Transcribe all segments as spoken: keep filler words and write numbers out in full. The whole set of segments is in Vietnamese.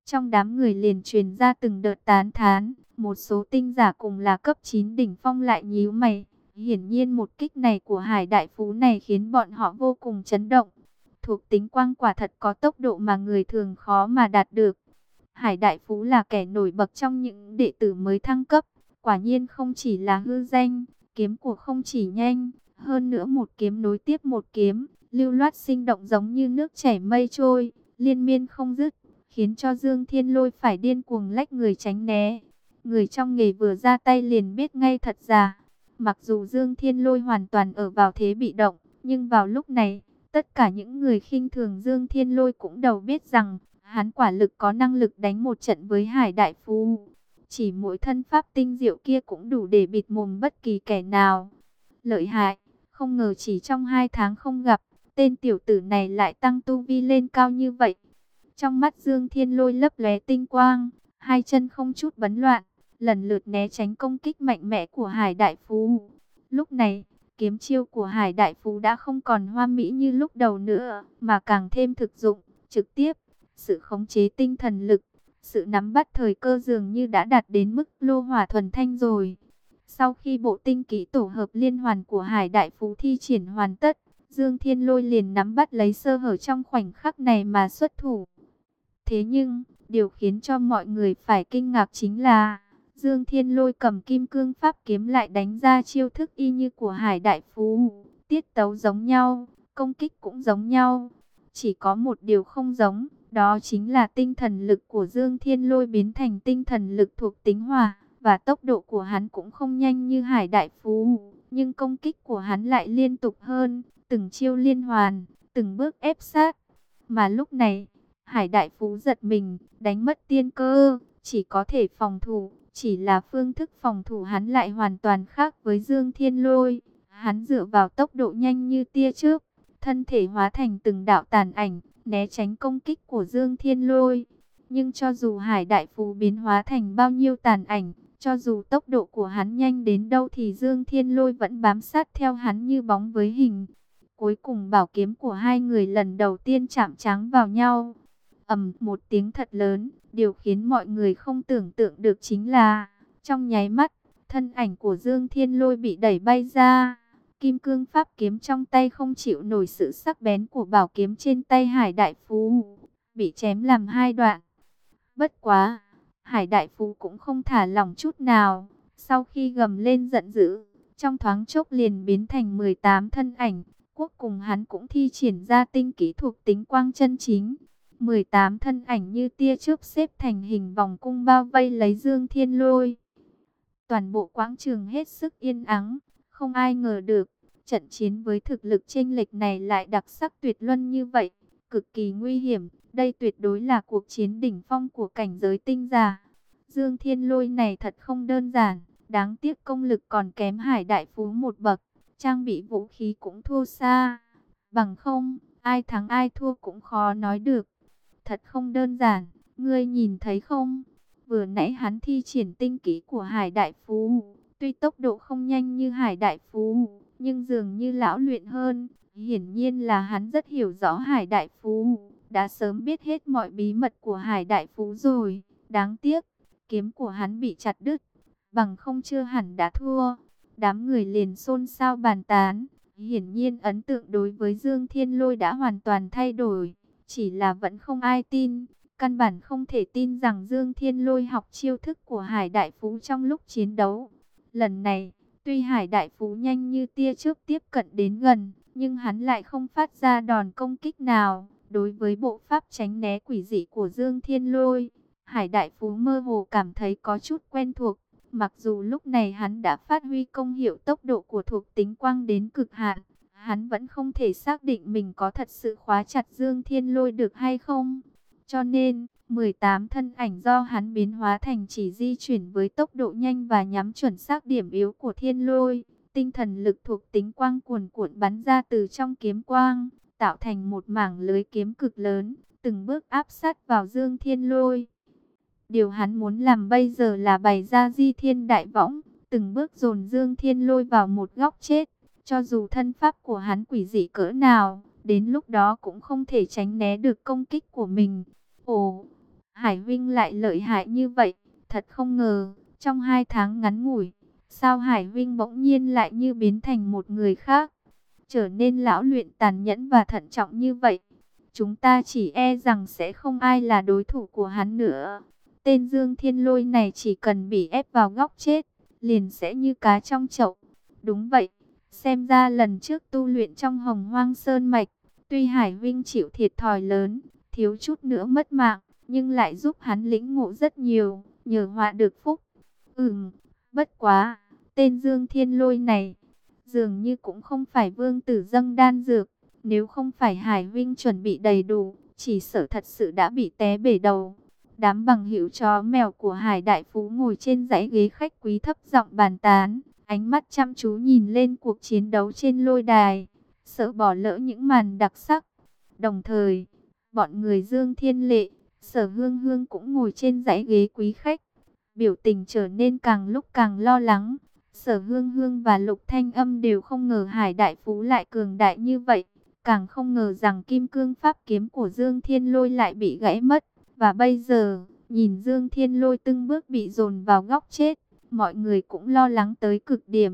Trong đám người liền truyền ra từng đợt tán thán, một số tinh giả cùng là cấp chín đỉnh phong lại nhíu mày. Hiển nhiên một kích này của Hải Đại Phú này khiến bọn họ vô cùng chấn động. Thuộc tính quang quả thật có tốc độ mà người thường khó mà đạt được. Hải Đại Phú là kẻ nổi bật trong những đệ tử mới thăng cấp. Quả nhiên không chỉ là hư danh, kiếm của không chỉ nhanh, hơn nữa một kiếm nối tiếp một kiếm, lưu loát sinh động giống như nước chảy mây trôi, liên miên không dứt, khiến cho Dương Thiên Lôi phải điên cuồng lách người tránh né. Người trong nghề vừa ra tay liền biết ngay thật giả. Mặc dù Dương Thiên Lôi hoàn toàn ở vào thế bị động, nhưng vào lúc này, tất cả những người khinh thường Dương Thiên Lôi cũng đều biết rằng, hắn quả lực có năng lực đánh một trận với Hải Đại Phú. Chỉ mỗi thân pháp tinh diệu kia cũng đủ để bịt mồm bất kỳ kẻ nào. Lợi hại, không ngờ chỉ trong hai tháng không gặp, tên tiểu tử này lại tăng tu vi lên cao như vậy. Trong mắt Dương Thiên Lôi lấp lóe tinh quang, hai chân không chút bấn loạn, lần lượt né tránh công kích mạnh mẽ của Hải Đại Phú. Lúc này, kiếm chiêu của Hải Đại Phú đã không còn hoa mỹ như lúc đầu nữa, mà càng thêm thực dụng, trực tiếp. Sự khống chế tinh thần lực, sự nắm bắt thời cơ dường như đã đạt đến mức lô hỏa thuần thanh rồi. Sau khi bộ tinh kỹ tổ hợp liên hoàn của Hải Đại Phú thi triển hoàn tất, Dương Thiên Lôi liền nắm bắt lấy sơ hở trong khoảnh khắc này mà xuất thủ. Thế nhưng, điều khiến cho mọi người phải kinh ngạc chính là, Dương Thiên Lôi cầm kim cương pháp kiếm lại đánh ra chiêu thức y như của Hải Đại Phú. Tiết tấu giống nhau, công kích cũng giống nhau. Chỉ có một điều không giống, đó chính là tinh thần lực của Dương Thiên Lôi biến thành tinh thần lực thuộc tính hỏa, và tốc độ của hắn cũng không nhanh như Hải Đại Phú, nhưng công kích của hắn lại liên tục hơn, từng chiêu liên hoàn, từng bước ép sát. Mà lúc này, Hải Đại Phú giật mình, đánh mất tiên cơ, chỉ có thể phòng thủ, chỉ là phương thức phòng thủ hắn lại hoàn toàn khác với Dương Thiên Lôi. Hắn dựa vào tốc độ nhanh như tia chớp, thân thể hóa thành từng đạo tàn ảnh, né tránh công kích của Dương Thiên Lôi. Nhưng cho dù Hải Đại Phú biến hóa thành bao nhiêu tàn ảnh, cho dù tốc độ của hắn nhanh đến đâu thì Dương Thiên Lôi vẫn bám sát theo hắn như bóng với hình. Cuối cùng bảo kiếm của hai người lần đầu tiên chạm trán vào nhau. Ầm một tiếng thật lớn, điều khiến mọi người không tưởng tượng được chính là, trong nháy mắt, thân ảnh của Dương Thiên Lôi bị đẩy bay ra. Kim cương pháp kiếm trong tay không chịu nổi sự sắc bén của bảo kiếm trên tay Hải Đại Phú, bị chém làm hai đoạn. Bất quá, Hải Đại Phú cũng không thả lỏng chút nào, sau khi gầm lên giận dữ, trong thoáng chốc liền biến thành mười tám thân ảnh, cuối cùng hắn cũng thi triển ra tinh kỹ thuộc tính quang chân chính. mười tám thân ảnh như tia chớp xếp thành hình vòng cung bao vây lấy Dương Thiên Lôi. Toàn bộ quảng trường hết sức yên ắng, không ai ngờ được, trận chiến với thực lực chênh lệch này lại đặc sắc tuyệt luân như vậy, cực kỳ nguy hiểm, đây tuyệt đối là cuộc chiến đỉnh phong của cảnh giới tinh giả. Dương Thiên Lôi này thật không đơn giản, đáng tiếc công lực còn kém Hải Đại Phú một bậc, trang bị vũ khí cũng thua xa, bằng không, ai thắng ai thua cũng khó nói được. Thật không đơn giản, ngươi nhìn thấy không? Vừa nãy hắn thi triển tinh kỹ của Hải Đại Phú, tuy tốc độ không nhanh như Hải Đại Phú, nhưng dường như lão luyện hơn. Hiển nhiên là hắn rất hiểu rõ Hải Đại Phú, đã sớm biết hết mọi bí mật của Hải Đại Phú rồi. Đáng tiếc, kiếm của hắn bị chặt đứt, bằng không chưa hẳn đã thua. Đám người liền xôn xao bàn tán, hiển nhiên ấn tượng đối với Dương Thiên Lôi đã hoàn toàn thay đổi. Chỉ là vẫn không ai tin, căn bản không thể tin rằng Dương Thiên Lôi học chiêu thức của Hải Đại Phú trong lúc chiến đấu. Lần này, tuy Hải Đại Phú nhanh như tia chớp tiếp cận đến gần, nhưng hắn lại không phát ra đòn công kích nào. Đối với bộ pháp tránh né quỷ dị của Dương Thiên Lôi, Hải Đại Phú mơ hồ cảm thấy có chút quen thuộc. Mặc dù lúc này hắn đã phát huy công hiệu tốc độ của thuộc tính quang đến cực hạn, hắn vẫn không thể xác định mình có thật sự khóa chặt Dương Thiên Lôi được hay không. Cho nên, mười tám thân ảnh do hắn biến hóa thành chỉ di chuyển với tốc độ nhanh và nhắm chuẩn xác điểm yếu của Thiên Lôi. Tinh thần lực thuộc tính quang cuồn cuộn bắn ra từ trong kiếm quang, tạo thành một mảng lưới kiếm cực lớn, từng bước áp sát vào Dương Thiên Lôi. Điều hắn muốn làm bây giờ là bày ra di thiên đại võng, từng bước dồn Dương Thiên Lôi vào một góc chết. Cho dù thân pháp của hắn quỷ dị cỡ nào, đến lúc đó cũng không thể tránh né được công kích của mình. Ồ, Hải Vinh lại lợi hại như vậy, thật không ngờ, trong hai tháng ngắn ngủi, sao Hải Vinh bỗng nhiên lại như biến thành một người khác, trở nên lão luyện tàn nhẫn và thận trọng như vậy. Chúng ta chỉ e rằng sẽ không ai là đối thủ của hắn nữa. Tên Dương Thiên Lôi này chỉ cần bị ép vào góc chết, liền sẽ như cá trong chậu. Đúng vậy, xem ra lần trước tu luyện trong Hồng Hoang Sơn Mạch, tuy Hải Vinh chịu thiệt thòi lớn, thiếu chút nữa mất mạng, nhưng lại giúp hắn lĩnh ngộ rất nhiều, nhờ họa được phúc. Ừm, bất quá, tên Dương Thiên Lôi này, dường như cũng không phải vương tử dâng đan dược. Nếu không phải Hải Vinh chuẩn bị đầy đủ, chỉ sợ thật sự đã bị té bể đầu. Đám bằng hữu chó mèo của Hải Đại Phú ngồi trên dãy ghế khách quý thấp giọng bàn tán, ánh mắt chăm chú nhìn lên cuộc chiến đấu trên lôi đài, sợ bỏ lỡ những màn đặc sắc. Đồng thời, bọn người Dương Thiên Lệ, Sở Hương Hương cũng ngồi trên dãy ghế quý khách, biểu tình trở nên càng lúc càng lo lắng. Sở Hương Hương và Lục Thanh Âm đều không ngờ Hải Đại Phú lại cường đại như vậy, càng không ngờ rằng kim cương pháp kiếm của Dương Thiên Lôi lại bị gãy mất. Và bây giờ, nhìn Dương Thiên Lôi từng bước bị dồn vào góc chết, mọi người cũng lo lắng tới cực điểm.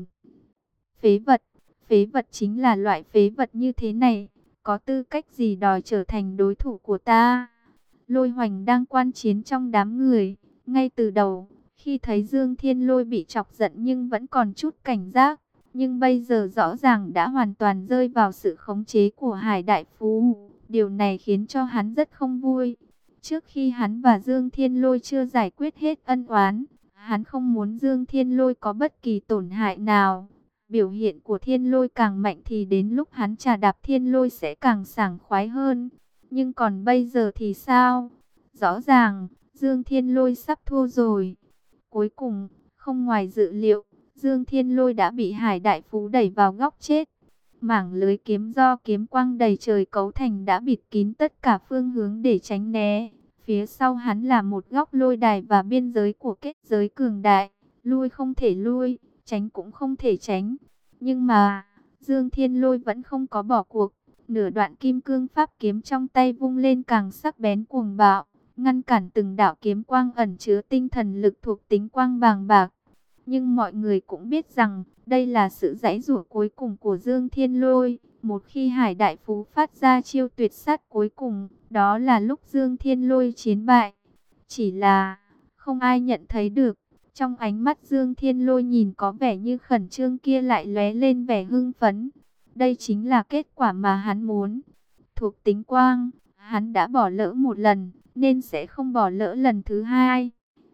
Phế vật, phế vật chính là loại phế vật như thế này, có tư cách gì đòi trở thành đối thủ của ta? Lôi Hoành đang quan chiến trong đám người, ngay từ đầu, khi thấy Dương Thiên Lôi bị chọc giận nhưng vẫn còn chút cảnh giác. Nhưng bây giờ rõ ràng đã hoàn toàn rơi vào sự khống chế của Hải Đại Phú. Điều này khiến cho hắn rất không vui. Trước khi hắn và Dương Thiên Lôi chưa giải quyết hết ân oán, hắn không muốn Dương Thiên Lôi có bất kỳ tổn hại nào. Biểu hiện của Thiên Lôi càng mạnh thì đến lúc hắn trà đạp Thiên Lôi sẽ càng sảng khoái hơn. Nhưng còn bây giờ thì sao? Rõ ràng, Dương Thiên Lôi sắp thua rồi. Cuối cùng, không ngoài dự liệu, Dương Thiên Lôi đã bị Hải Đại Phú đẩy vào góc chết. Mảng lưới kiếm do kiếm quang đầy trời cấu thành đã bịt kín tất cả phương hướng để tránh né. Phía sau hắn là một góc lôi đài và biên giới của kết giới cường đại. Lui không thể lui, tránh cũng không thể tránh. Nhưng mà, Dương Thiên Lôi vẫn không có bỏ cuộc. Nửa đoạn kim cương pháp kiếm trong tay vung lên càng sắc bén cuồng bạo, ngăn cản từng đạo kiếm quang ẩn chứa tinh thần lực thuộc tính quang bàng bạc. Nhưng mọi người cũng biết rằng, đây là sự giãy giụa cuối cùng của Dương Thiên Lôi. Một khi Hải Đại Phú phát ra chiêu tuyệt sát cuối cùng, đó là lúc Dương Thiên Lôi chiến bại. Chỉ là, không ai nhận thấy được, trong ánh mắt Dương Thiên Lôi nhìn có vẻ như khẩn trương kia lại lóe lên vẻ hưng phấn. Đây chính là kết quả mà hắn muốn. Thuộc tính quang, hắn đã bỏ lỡ một lần, nên sẽ không bỏ lỡ lần thứ hai.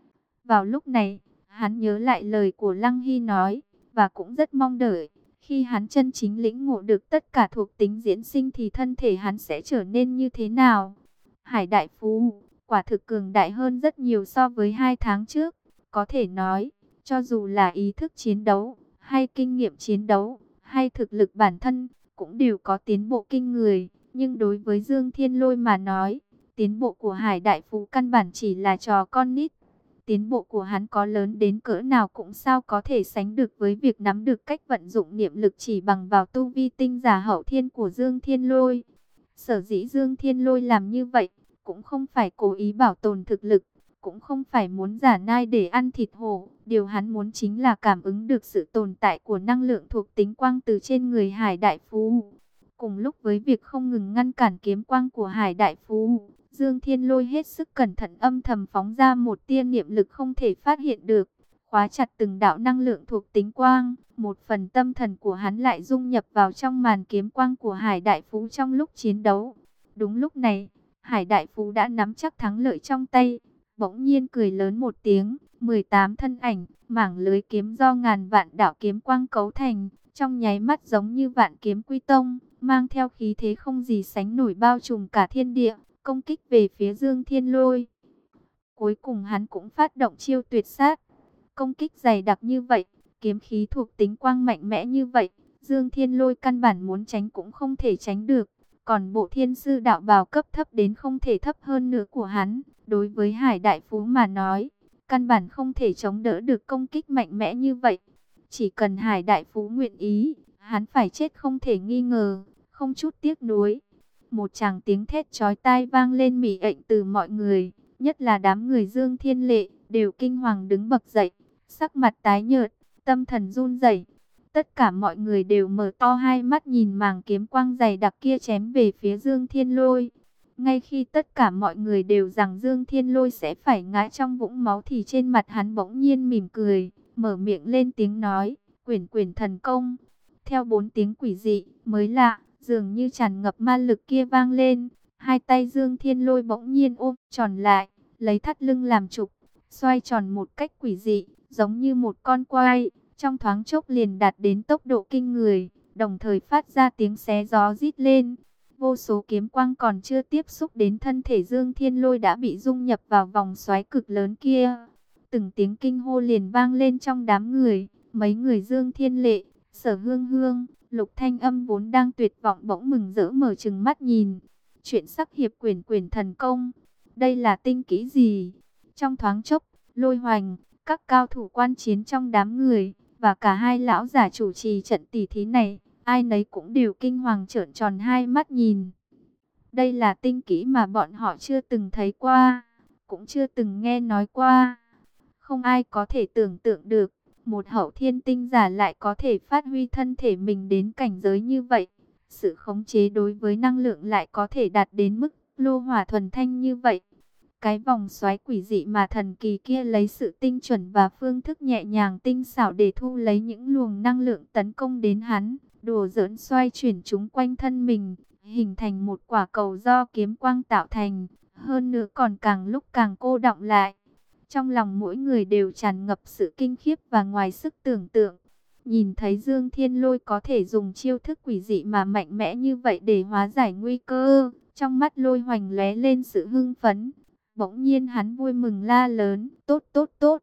Vào lúc này, hắn nhớ lại lời của Lăng Hy nói, và cũng rất mong đợi, khi hắn chân chính lĩnh ngộ được tất cả thuộc tính diễn sinh thì thân thể hắn sẽ trở nên như thế nào. Hải Đại Phú, quả thực cường đại hơn rất nhiều so với hai tháng trước. Có thể nói, cho dù là ý thức chiến đấu, hay kinh nghiệm chiến đấu, hay thực lực bản thân, cũng đều có tiến bộ kinh người. Nhưng đối với Dương Thiên Lôi mà nói, tiến bộ của Hải Đại Phú căn bản chỉ là trò con nít. Tiến bộ của hắn có lớn đến cỡ nào cũng sao có thể sánh được với việc nắm được cách vận dụng niệm lực chỉ bằng vào tu vi tinh giả hậu thiên của Dương Thiên Lôi. Sở dĩ Dương Thiên Lôi làm như vậy, cũng không phải cố ý bảo tồn thực lực, cũng không phải muốn giả nai để ăn thịt hổ. Điều hắn muốn chính là cảm ứng được sự tồn tại của năng lượng thuộc tính quang từ trên người Hải Đại Phú. Cùng lúc với việc không ngừng ngăn cản kiếm quang của Hải Đại Phú, Dương Thiên Lôi hết sức cẩn thận âm thầm phóng ra một tia niệm lực không thể phát hiện được, khóa chặt từng đạo năng lượng thuộc tính quang. Một phần tâm thần của hắn lại dung nhập vào trong màn kiếm quang của Hải Đại Phú trong lúc chiến đấu. Đúng lúc này, Hải Đại Phú đã nắm chắc thắng lợi trong tay, bỗng nhiên cười lớn một tiếng, mười tám thân ảnh, mảng lưới kiếm do ngàn vạn đạo kiếm quang cấu thành, trong nháy mắt giống như vạn kiếm quy tông, mang theo khí thế không gì sánh nổi bao trùm cả thiên địa, công kích về phía Dương Thiên Lôi. Cuối cùng hắn cũng phát động chiêu tuyệt sát, công kích dày đặc như vậy, kiếm khí thuộc tính quang mạnh mẽ như vậy, Dương Thiên Lôi căn bản muốn tránh cũng không thể tránh được. Còn bộ thiên sư đạo bào cấp thấp đến không thể thấp hơn nữa của hắn, đối với Hải Đại Phú mà nói, căn bản không thể chống đỡ được công kích mạnh mẽ như vậy. Chỉ cần Hải Đại Phú nguyện ý, hắn phải chết không thể nghi ngờ, không chút tiếc nuối. Một tràng tiếng thét chói tai vang lên mỉ ệnh từ mọi người, nhất là đám người Dương Thiên Lệ, đều kinh hoàng đứng bật dậy, sắc mặt tái nhợt, tâm thần run rẩy. Tất cả mọi người đều mở to hai mắt nhìn màng kiếm quang dày đặc kia chém về phía Dương Thiên Lôi. Ngay khi tất cả mọi người đều rằng Dương Thiên Lôi sẽ phải ngã trong vũng máu thì trên mặt hắn bỗng nhiên mỉm cười, mở miệng lên tiếng nói, quyển quyển thần công. Theo bốn tiếng quỷ dị, mới lạ, dường như tràn ngập ma lực kia vang lên, hai tay Dương Thiên Lôi bỗng nhiên ôm tròn lại, lấy thắt lưng làm trục, xoay tròn một cách quỷ dị, giống như một con quay, trong thoáng chốc liền đạt đến tốc độ kinh người, đồng thời phát ra tiếng xé gió rít lên. Vô số kiếm quang còn chưa tiếp xúc đến thân thể Dương Thiên Lôi đã bị dung nhập vào vòng xoáy cực lớn kia. Từng tiếng kinh hô liền vang lên trong đám người, mấy người Dương Thiên Lệ, Sở Hương Hương, Lục Thanh Âm vốn đang tuyệt vọng bỗng mừng rỡ mở trừng mắt nhìn. Chuyện sắc hiệp quyển quyển thần công, đây là tinh kỹ gì? Trong thoáng chốc, Lôi Hoành, các cao thủ quan chiến trong đám người, và cả hai lão giả chủ trì trận tỷ thí này, ai nấy cũng đều kinh hoàng trợn tròn hai mắt nhìn. Đây là tinh kỹ mà bọn họ chưa từng thấy qua, cũng chưa từng nghe nói qua. Không ai có thể tưởng tượng được, một hậu thiên tinh giả lại có thể phát huy thân thể mình đến cảnh giới như vậy. Sự khống chế đối với năng lượng lại có thể đạt đến mức lô hỏa thuần thanh như vậy. Cái vòng xoáy quỷ dị mà thần kỳ kia lấy sự tinh chuẩn và phương thức nhẹ nhàng tinh xảo để thu lấy những luồng năng lượng tấn công đến hắn, đùa giỡn xoay chuyển chúng quanh thân mình, hình thành một quả cầu do kiếm quang tạo thành, hơn nữa còn càng lúc càng cô đọng lại. Trong lòng mỗi người đều tràn ngập sự kinh khiếp và ngoài sức tưởng tượng. Nhìn thấy Dương Thiên Lôi có thể dùng chiêu thức quỷ dị mà mạnh mẽ như vậy để hóa giải nguy cơ, trong mắt Lôi Hoành lóe lên sự hưng phấn. Bỗng nhiên hắn vui mừng la lớn, tốt tốt tốt.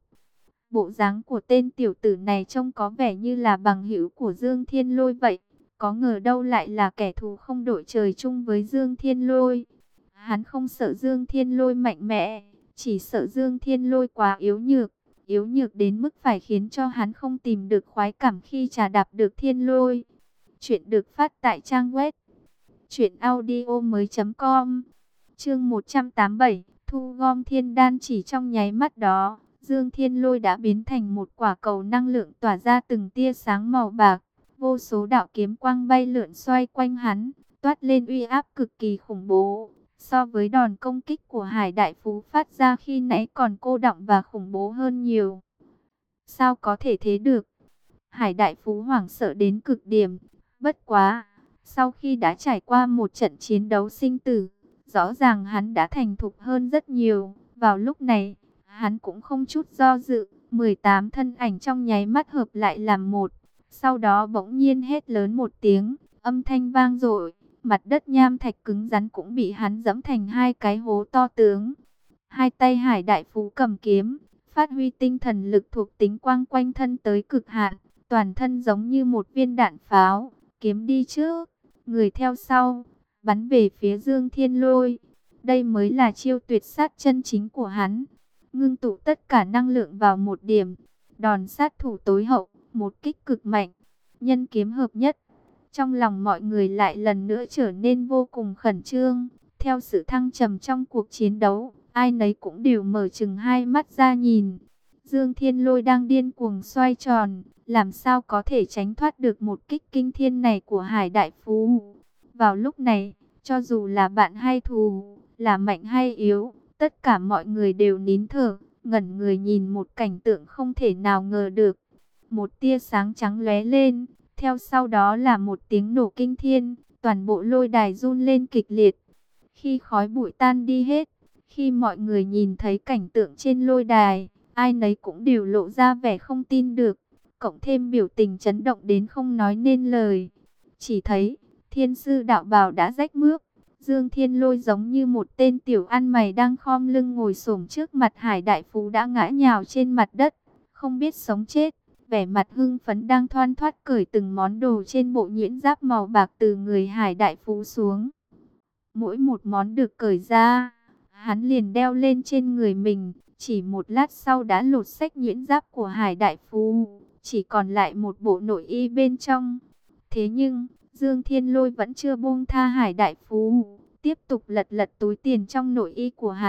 Bộ dáng của tên tiểu tử này trông có vẻ như là bằng hữu của Dương Thiên Lôi vậy. Có ngờ đâu lại là kẻ thù không đội trời chung với Dương Thiên Lôi. Hắn không sợ Dương Thiên Lôi mạnh mẽ, chỉ sợ Dương Thiên Lôi quá yếu nhược. Yếu nhược đến mức phải khiến cho hắn không tìm được khoái cảm khi trà đạp được Thiên Lôi. Chuyện được phát tại trang web truyện audio mới chấm com. Chương một trăm tám mươi bảy, thu gom thiên đan. Chỉ trong nháy mắt đó, Dương Thiên Lôi đã biến thành một quả cầu năng lượng tỏa ra từng tia sáng màu bạc. Vô số đạo kiếm quang bay lượn xoay quanh hắn, toát lên uy áp cực kỳ khủng bố. So với đòn công kích của Hải Đại Phú phát ra khi nãy còn cô đọng và khủng bố hơn nhiều. Sao có thể thế được? Hải Đại Phú hoảng sợ đến cực điểm. Bất quá, sau khi đã trải qua một trận chiến đấu sinh tử, rõ ràng hắn đã thành thục hơn rất nhiều. Vào lúc này, hắn cũng không chút do dự, mười tám thân ảnh trong nháy mắt hợp lại làm một. Sau đó bỗng nhiên hét lớn một tiếng, âm thanh vang dội, mặt đất nham thạch cứng rắn cũng bị hắn dẫm thành hai cái hố to tướng. Hai tay Hải Đại Phú cầm kiếm, phát huy tinh thần lực thuộc tính quang quanh thân tới cực hạn, toàn thân giống như một viên đạn pháo, kiếm đi trước, người theo sau, bắn về phía Dương Thiên Lôi. Đây mới là chiêu tuyệt sát chân chính của hắn, ngưng tụ tất cả năng lượng vào một điểm, đòn sát thủ tối hậu, một kích cực mạnh, nhân kiếm hợp nhất. Trong lòng mọi người lại lần nữa trở nên vô cùng khẩn trương. Theo sự thăng trầm trong cuộc chiến đấu, ai nấy cũng đều mở chừng hai mắt ra nhìn. Dương Thiên Lôi đang điên cuồng xoay tròn, làm sao có thể tránh thoát được một kích kinh thiên này của Hải Đại Phú. Vào lúc này, cho dù là bạn hay thù, là mạnh hay yếu, tất cả mọi người đều nín thở, ngẩn người nhìn một cảnh tượng không thể nào ngờ được. Một tia sáng trắng lóe lên, theo sau đó là một tiếng nổ kinh thiên, toàn bộ lôi đài run lên kịch liệt. Khi khói bụi tan đi hết, khi mọi người nhìn thấy cảnh tượng trên lôi đài, ai nấy cũng đều lộ ra vẻ không tin được, cộng thêm biểu tình chấn động đến không nói nên lời. Chỉ thấy, thiên sư đạo bào đã rách mướp, Dương Thiên Lôi giống như một tên tiểu ăn mày đang khom lưng ngồi xổm trước mặt Hải Đại Phú đã ngã nhào trên mặt đất, không biết sống chết. Vẻ mặt hưng phấn đang thoăn thoắt cởi từng món đồ trên bộ nhuyễn giáp màu bạc từ người Hải Đại Phú xuống. Mỗi một món được cởi ra, hắn liền đeo lên trên người mình. Chỉ một lát sau đã lột xách nhuyễn giáp của Hải Đại Phú, chỉ còn lại một bộ nội y bên trong. Thế nhưng, Dương Thiên Lôi vẫn chưa buông tha Hải Đại Phú, tiếp tục lật lật túi tiền trong nội y của hắn,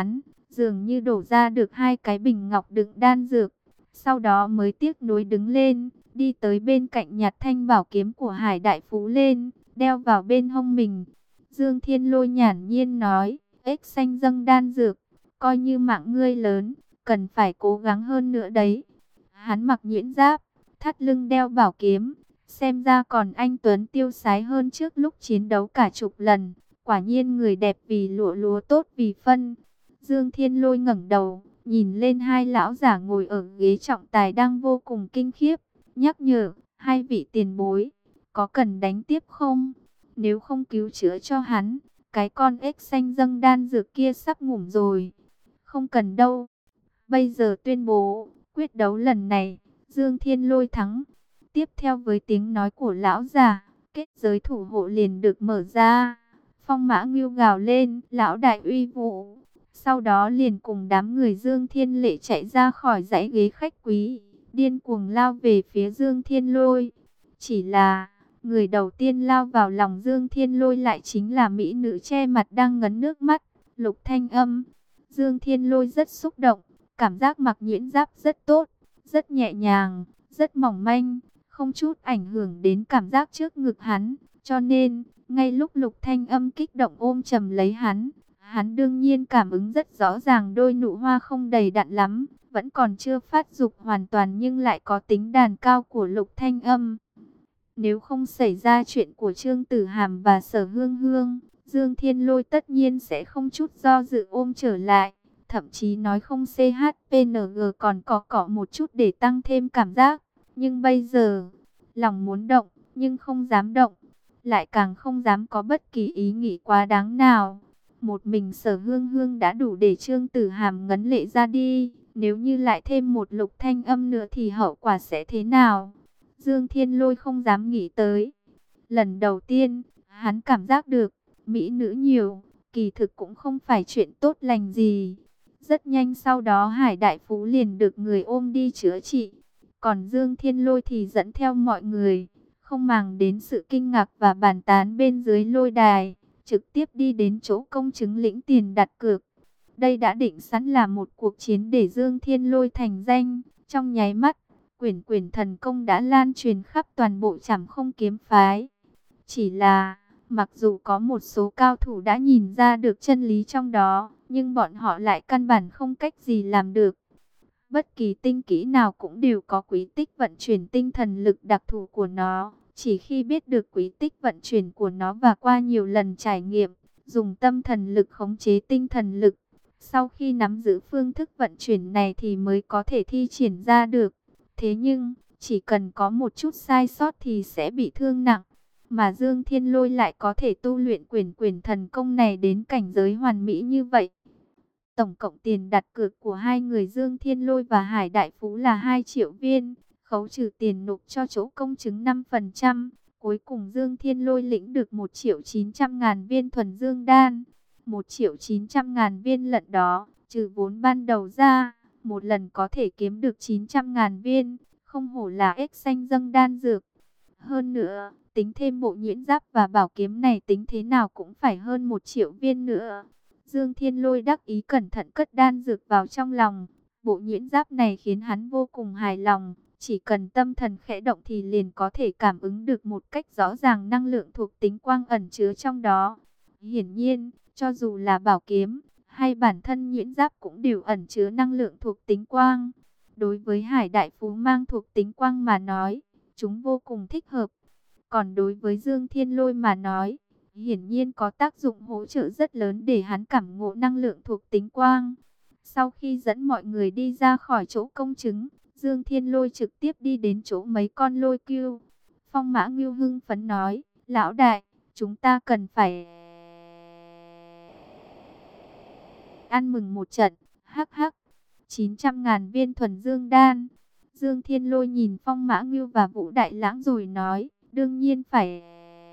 dường như đổ ra được hai cái bình ngọc đựng đan dược. Sau đó mới tiếc nuối đứng lên, đi tới bên cạnh nhặt thanh bảo kiếm của Hải Đại Phú lên, đeo vào bên hông mình. Dương Thiên Lôi nhàn nhiên nói, ếch xanh dâng đan dược, coi như mạng ngươi lớn, cần phải cố gắng hơn nữa đấy. Hắn mặc nhuyễn giáp, thắt lưng đeo bảo kiếm, xem ra còn anh tuấn tiêu sái hơn trước lúc chiến đấu cả chục lần. Quả nhiên người đẹp vì lụa lúa tốt vì phân. Dương Thiên Lôi ngẩng đầu, nhìn lên hai lão giả ngồi ở ghế trọng tài đang vô cùng kinh khiếp, nhắc nhở, hai vị tiền bối, có cần đánh tiếp không? Nếu không cứu chữa cho hắn, cái con ếch xanh dâng đan dược kia sắp ngủm rồi. Không cần đâu. Bây giờ tuyên bố, quyết đấu lần này, Dương Thiên Lôi thắng. Tiếp theo với tiếng nói của lão già, kết giới thủ hộ liền được mở ra. Phong Mã Ngưu gào lên, lão đại uy vũ. Sau đó liền cùng đám người Dương Thiên Lệ chạy ra khỏi dãy ghế khách quý, điên cuồng lao về phía Dương Thiên Lôi. Chỉ là, người đầu tiên lao vào lòng Dương Thiên Lôi lại chính là mỹ nữ che mặt đang ngấn nước mắt, Lục Thanh Âm. Dương Thiên Lôi rất xúc động, cảm giác mặc nhuyễn giáp rất tốt, rất nhẹ nhàng, rất mỏng manh, không chút ảnh hưởng đến cảm giác trước ngực hắn. Cho nên, ngay lúc Lục Thanh Âm kích động ôm chầm lấy hắn, hắn đương nhiên cảm ứng rất rõ ràng đôi nụ hoa không đầy đặn lắm, vẫn còn chưa phát dục hoàn toàn nhưng lại có tính đàn cao của Lục Thanh Âm. Nếu không xảy ra chuyện của Trương Tử Hàm và Sở Hương Hương, Dương Thiên Lôi tất nhiên sẽ không chút do dự ôm trở lại, thậm chí nói không xê hát pê en giê còn cọ cọ một chút để tăng thêm cảm giác. Nhưng bây giờ, lòng muốn động, nhưng không dám động, lại càng không dám có bất kỳ ý nghĩ quá đáng nào. Một mình Sở Hương Hương đã đủ để Trương Tử Hàm ngấn lệ ra đi, nếu như lại thêm một Lục Thanh Âm nữa thì hậu quả sẽ thế nào? Dương Thiên Lôi không dám nghĩ tới. Lần đầu tiên, hắn cảm giác được, mỹ nữ nhiều, kỳ thực cũng không phải chuyện tốt lành gì. Rất nhanh sau đó Hải Đại Phú liền được người ôm đi chữa trị. Còn Dương Thiên Lôi thì dẫn theo mọi người, không màng đến sự kinh ngạc và bàn tán bên dưới lôi đài, trực tiếp đi đến chỗ công chứng lĩnh tiền đặt cược. Đây đã định sẵn là một cuộc chiến để Dương Thiên Lôi thành danh. Trong nháy mắt, quyển quyển thần công đã lan truyền khắp toàn bộ Trảm Không kiếm phái. Chỉ là, mặc dù có một số cao thủ đã nhìn ra được chân lý trong đó, nhưng bọn họ lại căn bản không cách gì làm được. Bất kỳ tinh kỹ nào cũng đều có quy tích vận chuyển tinh thần lực đặc thù của nó. Chỉ khi biết được quy tích vận chuyển của nó và qua nhiều lần trải nghiệm, dùng tâm thần lực khống chế tinh thần lực, sau khi nắm giữ phương thức vận chuyển này thì mới có thể thi triển ra được. Thế nhưng, chỉ cần có một chút sai sót thì sẽ bị thương nặng. Mà Dương Thiên Lôi lại có thể tu luyện quyển quyển thần công này đến cảnh giới hoàn mỹ như vậy. Tổng cộng tiền đặt cược của hai người Dương Thiên Lôi và Hải Đại Phú là hai triệu viên, khấu trừ tiền nộp cho chỗ công chứng năm phần trăm. Cuối cùng Dương Thiên Lôi lĩnh được một triệu chín trăm ngàn viên thuần dương đan. một triệu chín trăm ngàn viên lận đó, trừ vốn ban đầu ra, một lần có thể kiếm được chín trăm ngàn viên, không hổ là ếch xanh dâng đan dược. Hơn nữa, tính thêm bộ nhuyễn giáp và bảo kiếm này tính thế nào cũng phải hơn một triệu viên nữa. Dương Thiên Lôi đắc ý cẩn thận cất đan dược vào trong lòng. Bộ nhuyễn giáp này khiến hắn vô cùng hài lòng. Chỉ cần tâm thần khẽ động thì liền có thể cảm ứng được một cách rõ ràng năng lượng thuộc tính quang ẩn chứa trong đó. Hiển nhiên, cho dù là bảo kiếm hay bản thân nhuyễn giáp cũng đều ẩn chứa năng lượng thuộc tính quang. Đối với Hải Đại Phú mang thuộc tính quang mà nói, chúng vô cùng thích hợp. Còn đối với Dương Thiên Lôi mà nói, hiển nhiên có tác dụng hỗ trợ rất lớn để hắn cảm ngộ năng lượng thuộc tính quang. Sau khi dẫn mọi người đi ra khỏi chỗ công chứng, Dương Thiên Lôi trực tiếp đi đến chỗ mấy con lôi cừu. Phong Mã Ngưu hưng phấn nói, lão đại, chúng ta cần phải ăn mừng một trận, hắc hắc, chín trăm ngàn viên thuần dương đan. Dương Thiên Lôi nhìn Phong Mã Ngưu và Vũ Đại Lãng rồi nói, đương nhiên phải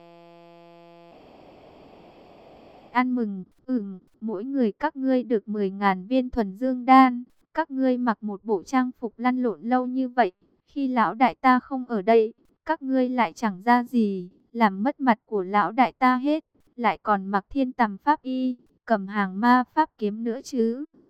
ăn mừng. Ừm, mỗi người các ngươi được mười ngàn viên thuần dương đan. Các ngươi mặc một bộ trang phục lăn lộn lâu như vậy, khi lão đại ta không ở đây, các ngươi lại chẳng ra gì, làm mất mặt của lão đại ta hết, lại còn mặc thiên tầm pháp y, cầm hàng ma pháp kiếm nữa chứ.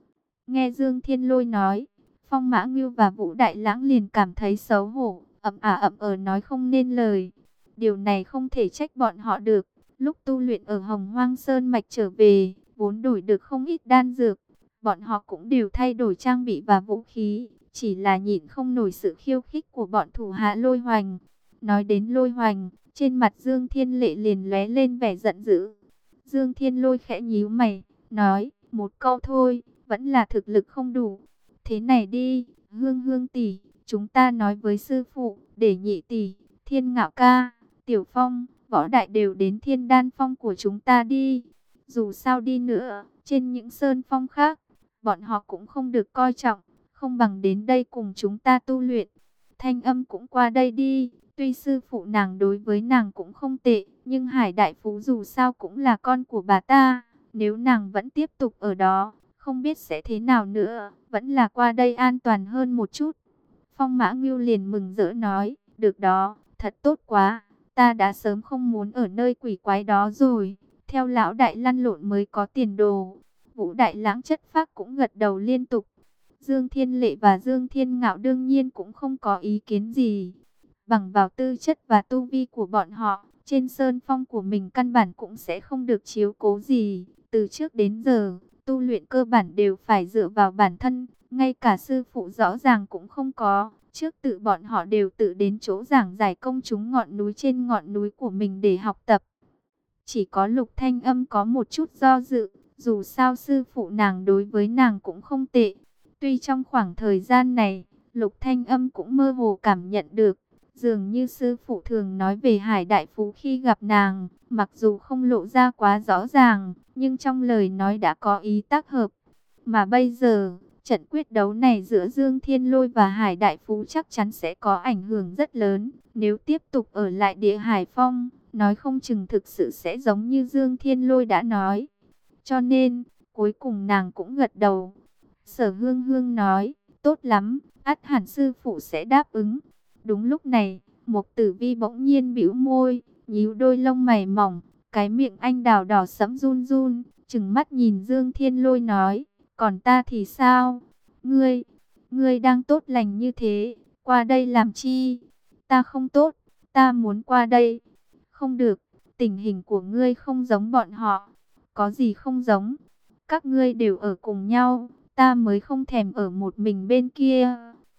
Nghe Dương Thiên Lôi nói, Phong Mã Ngưu và Vũ Đại Lãng liền cảm thấy xấu hổ, ậm à ậm ờ nói không nên lời. Điều này không thể trách bọn họ được. Lúc tu luyện ở Hồng Hoang Sơn Mạch trở về, vốn đổi được không ít đan dược. Bọn họ cũng đều thay đổi trang bị và vũ khí, chỉ là nhịn không nổi sự khiêu khích của bọn thủ hạ Lôi Hoành. Nói đến Lôi Hoành, trên mặt Dương Thiên Lệ liền lóe lên vẻ giận dữ. Dương Thiên Lôi khẽ nhíu mày, nói, một câu thôi, vẫn là thực lực không đủ. Thế này đi, Hương Hương tỷ, chúng ta nói với sư phụ, để Nhị tỷ, Thiên Ngạo ca, Tiểu Phong, Võ Đại đều đến Thiên Đan Phong của chúng ta đi. Dù sao đi nữa, trên những sơn phong khác, bọn họ cũng không được coi trọng, không bằng đến đây cùng chúng ta tu luyện. Thanh Âm cũng qua đây đi, tuy sư phụ nàng đối với nàng cũng không tệ, nhưng Hải Đại Phú dù sao cũng là con của bà ta. Nếu nàng vẫn tiếp tục ở đó, không biết sẽ thế nào nữa, vẫn là qua đây an toàn hơn một chút. Phong Mã Ngưu liền mừng rỡ nói, được đó, thật tốt quá, ta đã sớm không muốn ở nơi quỷ quái đó rồi, theo lão đại lăn lộn mới có tiền đồ. Vũ Đại Lãng chất phác cũng gật đầu liên tục. Dương Thiên Lệ và Dương Thiên Ngạo đương nhiên cũng không có ý kiến gì. Bằng vào tư chất và tu vi của bọn họ, trên sơn phong của mình căn bản cũng sẽ không được chiếu cố gì. Từ trước đến giờ, tu luyện cơ bản đều phải dựa vào bản thân, ngay cả sư phụ rõ ràng cũng không có. Trước tự bọn họ đều tự đến chỗ giảng giải công chúng ngọn núi trên ngọn núi của mình để học tập. Chỉ có Lục Thanh Âm có một chút do dự, dù sao sư phụ nàng đối với nàng cũng không tệ. Tuy trong khoảng thời gian này, Lục Thanh Âm cũng mơ hồ cảm nhận được, dường như sư phụ thường nói về Hải Đại Phú khi gặp nàng, mặc dù không lộ ra quá rõ ràng, nhưng trong lời nói đã có ý tác hợp. Mà bây giờ, trận quyết đấu này giữa Dương Thiên Lôi và Hải Đại Phú chắc chắn sẽ có ảnh hưởng rất lớn. Nếu tiếp tục ở lại địa Hải Phong, nói không chừng thực sự sẽ giống như Dương Thiên Lôi đã nói. Cho nên, cuối cùng nàng cũng gật đầu. Sở Hương Hương nói, tốt lắm, ắt hẳn sư phụ sẽ đáp ứng. Đúng lúc này, Mục Tử Vi bỗng nhiên bĩu môi, nhíu đôi lông mày mỏng, cái miệng anh đào đỏ sẫm run run, trừng mắt nhìn Dương Thiên Lôi nói, còn ta thì sao? Ngươi, ngươi đang tốt lành như thế, qua đây làm chi? Ta không tốt, ta muốn qua đây. Không được, tình hình của ngươi không giống bọn họ. Có gì không giống? Các ngươi đều ở cùng nhau, ta mới không thèm ở một mình bên kia.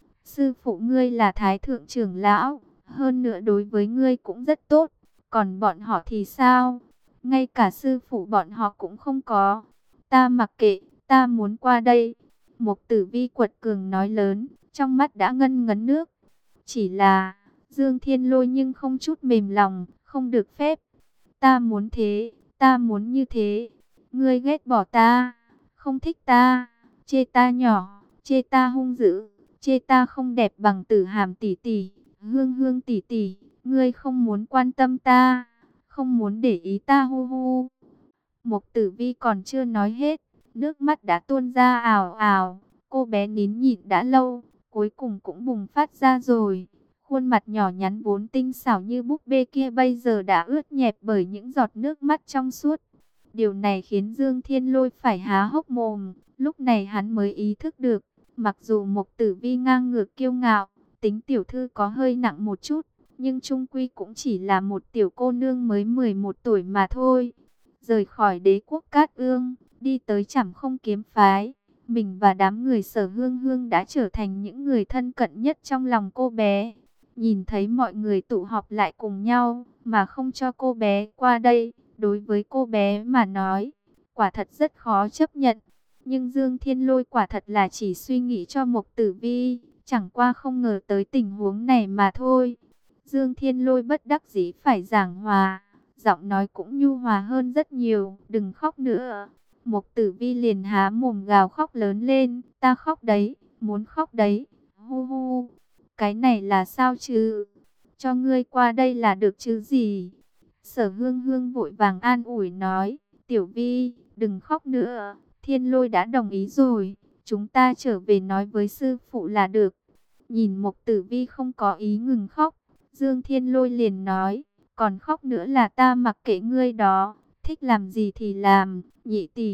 Sư phụ ngươi là Thái Thượng trưởng lão, hơn nữa đối với ngươi cũng rất tốt. Còn bọn họ thì sao? Ngay cả sư phụ bọn họ cũng không có. Ta mặc kệ, ta muốn qua đây. Mục Tử Vi quật cường nói lớn, trong mắt đã ngân ngấn nước. Chỉ là, Dương Thiên Lôi nhưng không chút mềm lòng, không được phép. Ta muốn thế, ta muốn như thế. Ngươi ghét bỏ ta, không thích ta, chê ta nhỏ, chê ta hung dữ, chê ta không đẹp bằng Tử Hàm tỷ tỷ, Hương Hương tỷ tỷ, ngươi không muốn quan tâm ta, không muốn để ý ta hu hu. Mục Tử Vi còn chưa nói hết, nước mắt đã tuôn ra ào ào, cô bé nín nhịn đã lâu, cuối cùng cũng bùng phát ra rồi. Khuôn mặt nhỏ nhắn vốn tinh xảo như búp bê kia bây giờ đã ướt nhẹp bởi những giọt nước mắt trong suốt. Điều này khiến Dương Thiên Lôi phải há hốc mồm, lúc này hắn mới ý thức được, mặc dù Mục Tử Vi ngang ngược kiêu ngạo, tính tiểu thư có hơi nặng một chút, nhưng chung quy cũng chỉ là một tiểu cô nương mới mười một tuổi mà thôi. Rời khỏi đế quốc Cát Ương, đi tới Trảm Không kiếm phái, mình và đám người Sở Hương Hương đã trở thành những người thân cận nhất trong lòng cô bé. Nhìn thấy mọi người tụ họp lại cùng nhau, mà không cho cô bé qua đây, đối với cô bé mà nói, quả thật rất khó chấp nhận. Nhưng Dương Thiên Lôi quả thật là chỉ suy nghĩ cho Mục Tử Vi, chẳng qua không ngờ tới tình huống này mà thôi. Dương Thiên Lôi bất đắc dĩ phải giảng hòa, giọng nói cũng nhu hòa hơn rất nhiều, đừng khóc nữa. Mục Tử Vi liền há mồm gào khóc lớn lên, ta khóc đấy, muốn khóc đấy, hu hu. Cái này là sao chứ? Cho ngươi qua đây là được chứ gì? Sở Hương Hương vội vàng an ủi nói, Tiểu Vi, đừng khóc nữa, Thiên Lôi đã đồng ý rồi, chúng ta trở về nói với sư phụ là được. Nhìn Mục Tử Vi không có ý ngừng khóc, Dương Thiên Lôi liền nói, còn khóc nữa là ta mặc kệ ngươi đó, thích làm gì thì làm, Nhị tỷ,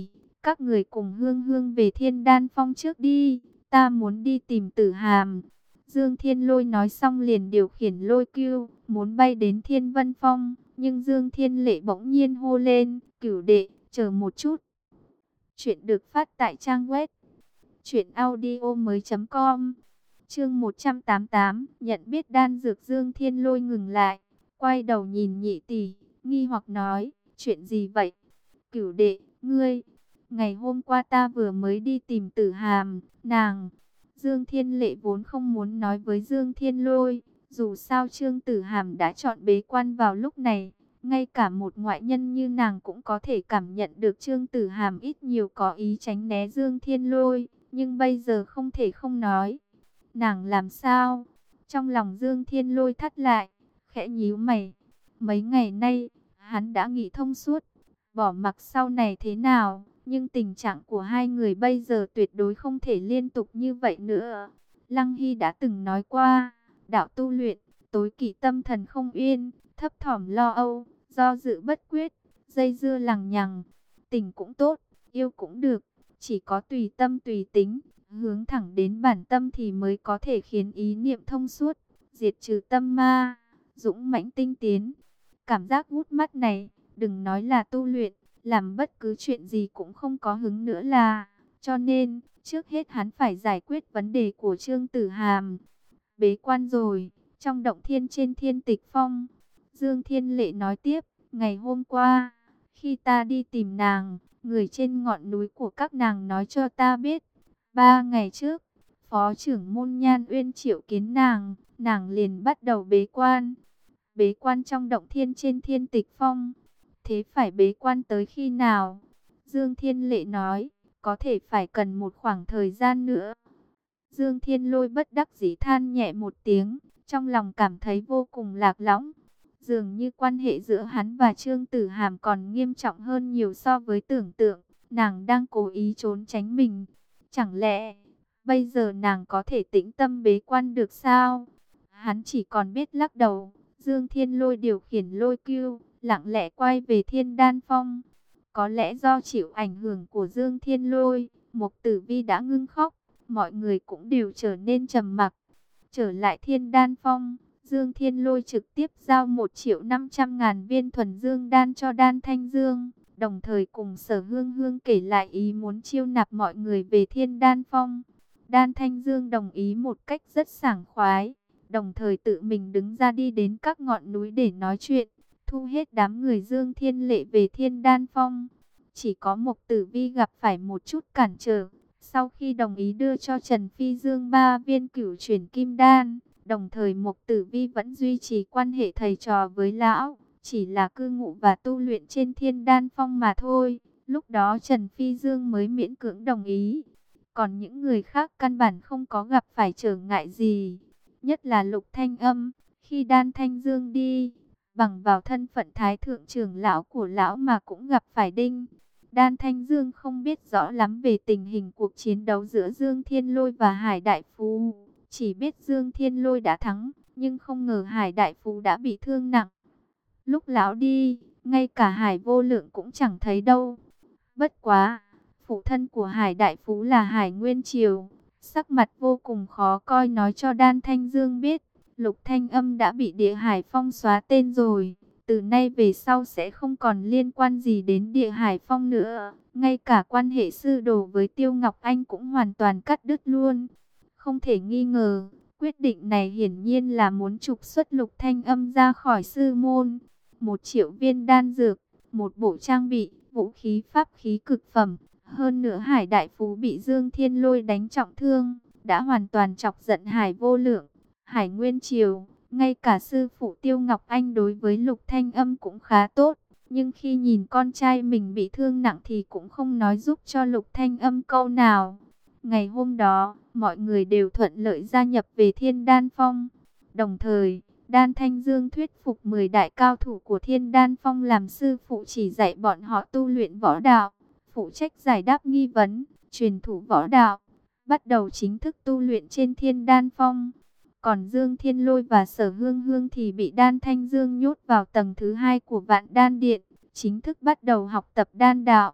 các người cùng Hương Hương về Thiên Đan Phong trước đi, ta muốn đi tìm Tử Hàm. Dương Thiên Lôi nói xong liền điều khiển lôi cưu, muốn bay đến Thiên Vân Phong, nhưng Dương Thiên Lệ bỗng nhiên hô lên, Cửu đệ, chờ một chút. Chuyện được phát tại trang web truyện audio mới chấm com. Chương một trăm tám mươi tám, nhận biết đan dược. Dương Thiên Lôi ngừng lại, quay đầu nhìn Nhị tỷ, nghi hoặc nói, chuyện gì vậy? Cửu đệ, ngươi, ngày hôm qua ta vừa mới đi tìm Tử Hàm, nàng. Dương Thiên Lệ vốn không muốn nói với Dương Thiên Lôi, dù sao Trương Tử Hàm đã chọn bế quan vào lúc này, ngay cả một ngoại nhân như nàng cũng có thể cảm nhận được Trương Tử Hàm ít nhiều có ý tránh né Dương Thiên Lôi, nhưng bây giờ không thể không nói. Nàng làm sao? Trong lòng Dương Thiên Lôi thắt lại, khẽ nhíu mày. Mấy ngày nay, hắn đã nghĩ thông suốt, bỏ mặc sau này thế nào, nhưng tình trạng của hai người bây giờ tuyệt đối không thể liên tục như vậy nữa. Lăng Hy đã từng nói qua, đạo tu luyện, tối kỵ tâm thần không yên, thấp thỏm lo âu, do dự bất quyết, dây dưa lằng nhằng. Tình cũng tốt, yêu cũng được, chỉ có tùy tâm tùy tính, hướng thẳng đến bản tâm thì mới có thể khiến ý niệm thông suốt, diệt trừ tâm ma, dũng mãnh tinh tiến. Cảm giác hút mắt này, đừng nói là tu luyện, làm bất cứ chuyện gì cũng không có hứng nữa là. Cho nên, trước hết hắn phải giải quyết vấn đề của Trương Tử Hàm. Bế quan rồi, trong động thiên trên Thiên Tịch Phong, Dương Thiên Lệ nói tiếp, ngày hôm qua, khi ta đi tìm nàng, người trên ngọn núi của các nàng nói cho ta biết, ba ngày trước, Phó trưởng môn Nhan Uyên triệu kiến nàng, nàng liền bắt đầu bế quan. Bế quan trong động thiên trên Thiên Tịch Phong. Thế phải bế quan tới khi nào? Dương Thiên Lệ nói, có thể phải cần một khoảng thời gian nữa. Dương Thiên Lôi bất đắc dĩ than nhẹ một tiếng, trong lòng cảm thấy vô cùng lạc lõng. Dường như quan hệ giữa hắn và Trương Tử Hàm còn nghiêm trọng hơn nhiều so với tưởng tượng. Nàng đang cố ý trốn tránh mình. Chẳng lẽ bây giờ nàng có thể tĩnh tâm bế quan được sao? Hắn chỉ còn biết lắc đầu. Dương Thiên Lôi điều khiển lôi cưu, lặng lẽ quay về Thiên Đan Phong. Có lẽ do chịu ảnh hưởng của Dương Thiên Lôi, Mộc Tử Vi đã ngưng khóc, mọi người cũng đều trở nên trầm mặc. Trở lại Thiên Đan Phong, Dương Thiên Lôi trực tiếp giao một triệu năm trăm ngàn viên thuần dương đan cho Đan Thanh Dương, đồng thời cùng Sở Hương Hương kể lại ý muốn chiêu nạp mọi người về Thiên Đan Phong. Đan Thanh Dương đồng ý một cách rất sảng khoái, đồng thời tự mình đứng ra đi đến các ngọn núi để nói chuyện, thu hết đám người Dương Thiên Lệ về Thiên Đan Phong. Chỉ có Mộc Tử Vi gặp phải một chút cản trở. Sau khi đồng ý đưa cho Trần Phi Dương ba viên cửu chuyển kim đan, đồng thời Mộc Tử Vi vẫn duy trì quan hệ thầy trò với lão, chỉ là cư ngụ và tu luyện trên Thiên Đan Phong mà thôi. Lúc đó Trần Phi Dương mới miễn cưỡng đồng ý. Còn những người khác căn bản không có gặp phải trở ngại gì. Nhất là Lục Thanh Âm, khi Đan Thanh Dương đi, bằng vào thân phận thái thượng trưởng lão của lão mà cũng gặp phải đinh. Đan Thanh Dương không biết rõ lắm về tình hình cuộc chiến đấu giữa Dương Thiên Lôi và Hải Đại Phú. Chỉ biết Dương Thiên Lôi đã thắng, nhưng không ngờ Hải Đại Phú đã bị thương nặng. Lúc lão đi, ngay cả Hải Vô Lượng cũng chẳng thấy đâu. Bất quá, phụ thân của Hải Đại Phú là Hải Nguyên Triều, sắc mặt vô cùng khó coi nói cho Đan Thanh Dương biết, Lục Thanh Âm đã bị Địa Hải Phong xóa tên rồi. Từ nay về sau sẽ không còn liên quan gì đến Địa Hải Phong nữa. Ngay cả quan hệ sư đồ với Tiêu Ngọc Anh cũng hoàn toàn cắt đứt luôn. Không thể nghi ngờ, quyết định này hiển nhiên là muốn trục xuất Lục Thanh Âm ra khỏi sư môn. Một triệu viên đan dược, một bộ trang bị, vũ khí pháp khí cực phẩm. Hơn nữa Hải Đại Phú bị Dương Thiên Lôi đánh trọng thương, đã hoàn toàn chọc giận Hải Vô Lượng, Hải Nguyên Triều. Ngay cả sư phụ Tiêu Ngọc Anh đối với Lục Thanh Âm cũng khá tốt, nhưng khi nhìn con trai mình bị thương nặng thì cũng không nói giúp cho Lục Thanh Âm câu nào. Ngày hôm đó, mọi người đều thuận lợi gia nhập về Thiên Đan Phong. Đồng thời, Đan Thanh Dương thuyết phục mười đại cao thủ của Thiên Đan Phong làm sư phụ chỉ dạy bọn họ tu luyện võ đạo, phụ trách giải đáp nghi vấn, truyền thụ võ đạo, bắt đầu chính thức tu luyện trên Thiên Đan Phong. Còn Dương Thiên Lôi và Sở Hương Hương thì bị Đan Thanh Dương nhốt vào tầng thứ hai của Vạn Đan Điện, chính thức bắt đầu học tập đan đạo.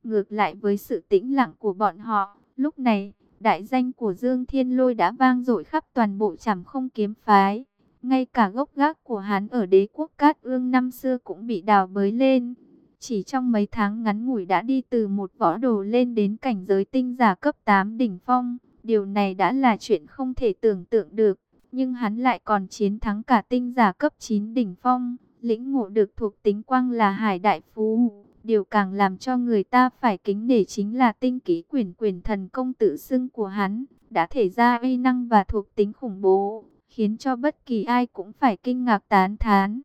Ngược lại với sự tĩnh lặng của bọn họ, lúc này, đại danh của Dương Thiên Lôi đã vang dội khắp toàn bộ Trảm Không kiếm phái. Ngay cả gốc gác của hắn ở đế quốc Cát Ương năm xưa cũng bị đào bới lên. Chỉ trong mấy tháng ngắn ngủi đã đi từ một võ đồ lên đến cảnh giới tinh giả cấp tám đỉnh phong. Điều này đã là chuyện không thể tưởng tượng được. Nhưng hắn lại còn chiến thắng cả tinh giả cấp chín đỉnh phong. Lĩnh ngộ được thuộc tính quang là Hải Đại Phú. Điều càng làm cho người ta phải kính nể chính là tinh ký quyển quyển thần công tự xưng của hắn. Đã thể ra uy năng và thuộc tính khủng bố, khiến cho bất kỳ ai cũng phải kinh ngạc tán thán.